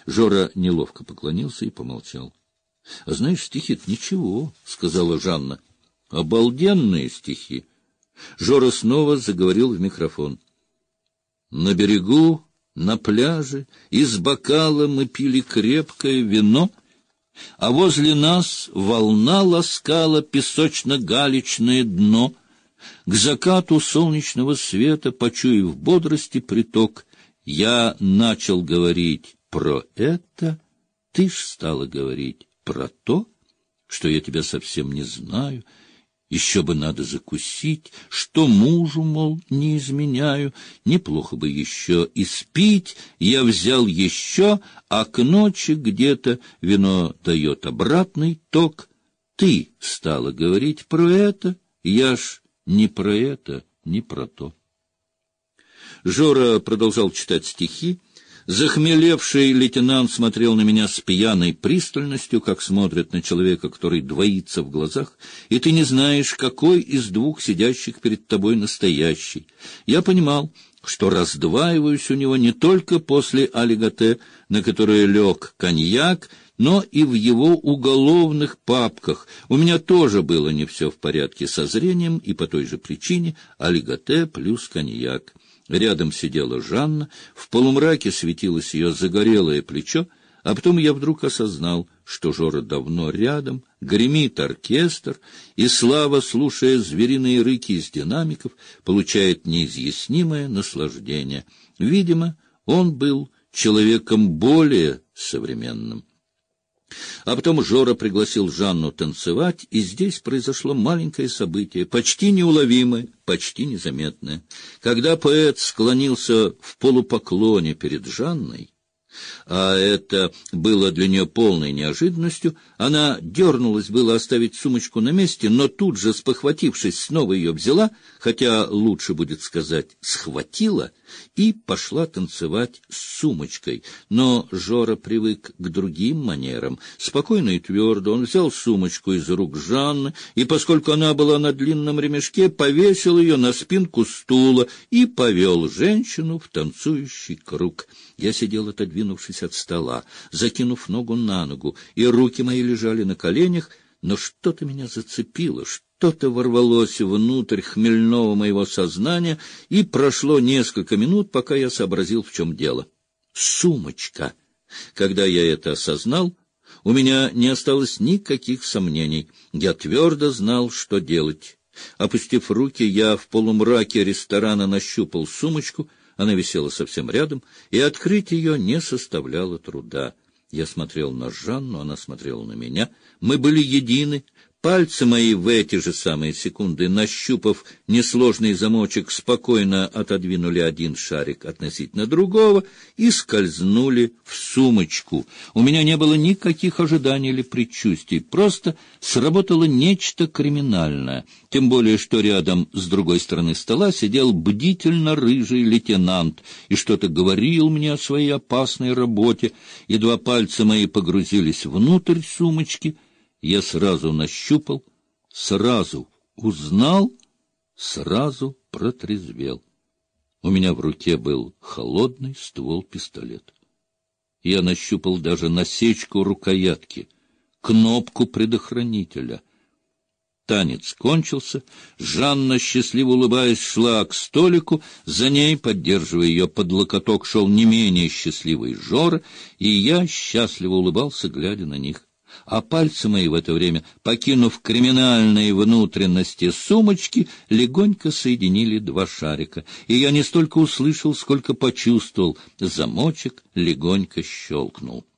Жора неловко поклонился и помолчал. — А знаешь, стихи-то ничего, — сказала Жанна. — Обалденные стихи. Жора снова заговорил в микрофон. На берегу, на пляже, из бокала мы пили крепкое вино, а возле нас волна ласкала песочно-галечное дно. К закату солнечного света, почуяв бодрости приток, я начал говорить про это, ты ж стала говорить про то, что я тебя совсем не знаю, еще бы надо закусить, что мужу, мол, не изменяю, неплохо бы еще и спить, я взял еще, а к ночи где-то вино дает обратный ток. Ты стала говорить про это, я ж не про это, не про то. Жора продолжал читать стихи. Захмелевший лейтенант смотрел на меня с пьяной пристальностью, как смотрят на человека, который двоится в глазах, и ты не знаешь, какой из двух сидящих перед тобой настоящий. Я понимал, что раздваиваюсь у него не только после алигате, на которое лег коньяк, но и в его уголовных папках. У меня тоже было не все в порядке со зрением, и по той же причине алигате плюс коньяк. Рядом сидела Жанна, в полумраке светилось ее загорелое плечо, а потом я вдруг осознал, что Жора давно рядом, гремит оркестр, и Слава, слушая звериные рыки из динамиков, получает неизъяснимое наслаждение. Видимо, он был человеком более современным. А потом Жора пригласил Жанну танцевать, и здесь произошло маленькое событие, почти неуловимое, почти незаметное. Когда поэт склонился в полупоклоне перед Жанной, а это было для нее полной неожиданностью, она дернулась было оставить сумочку на месте, но тут же, спохватившись, снова ее взяла, хотя лучше будет сказать «схватила», и пошла танцевать с сумочкой. Но Жора привык к другим манерам. Спокойно и твердо он взял сумочку из рук Жанны, и, поскольку она была на длинном ремешке, повесил ее на спинку стула и повел женщину в танцующий круг. Я сидел, отодвинувшись от стола, закинув ногу на ногу, и руки мои лежали на коленях, но что-то меня зацепило, что-то ворвалось внутрь хмельного моего сознания, и прошло несколько минут, пока я сообразил, в чем дело. Сумочка! Когда я это осознал, у меня не осталось никаких сомнений. Я твердо знал, что делать. Опустив руки, я в полумраке ресторана нащупал сумочку. Она висела совсем рядом, и открыть ее не составляло труда. Я смотрел на Жанну, она смотрела на меня. Мы были едины. Пальцы мои в эти же самые секунды, нащупав несложный замочек, спокойно отодвинули один шарик относительно другого и скользнули в сумочку. У меня не было никаких ожиданий или предчувствий, просто сработало нечто криминальное. Тем более, что рядом с другой стороны стола сидел бдительно рыжий лейтенант и что-то говорил мне о своей опасной работе. Едва пальцы мои погрузились внутрь сумочки, я сразу нащупал, сразу узнал, сразу протрезвел. У меня в руке был холодный ствол пистолета. Я нащупал даже насечку рукоятки, кнопку предохранителя. Танец кончился. Жанна, счастливо улыбаясь, шла к столику. За ней, поддерживая ее под локоток, шел не менее счастливый Жора, и я счастливо улыбался, глядя на них. А пальцы мои в это время, покинув криминальные внутренности сумочки, легонько соединили два шарика, и я не столько услышал, сколько почувствовал. Замочек легонько щелкнул.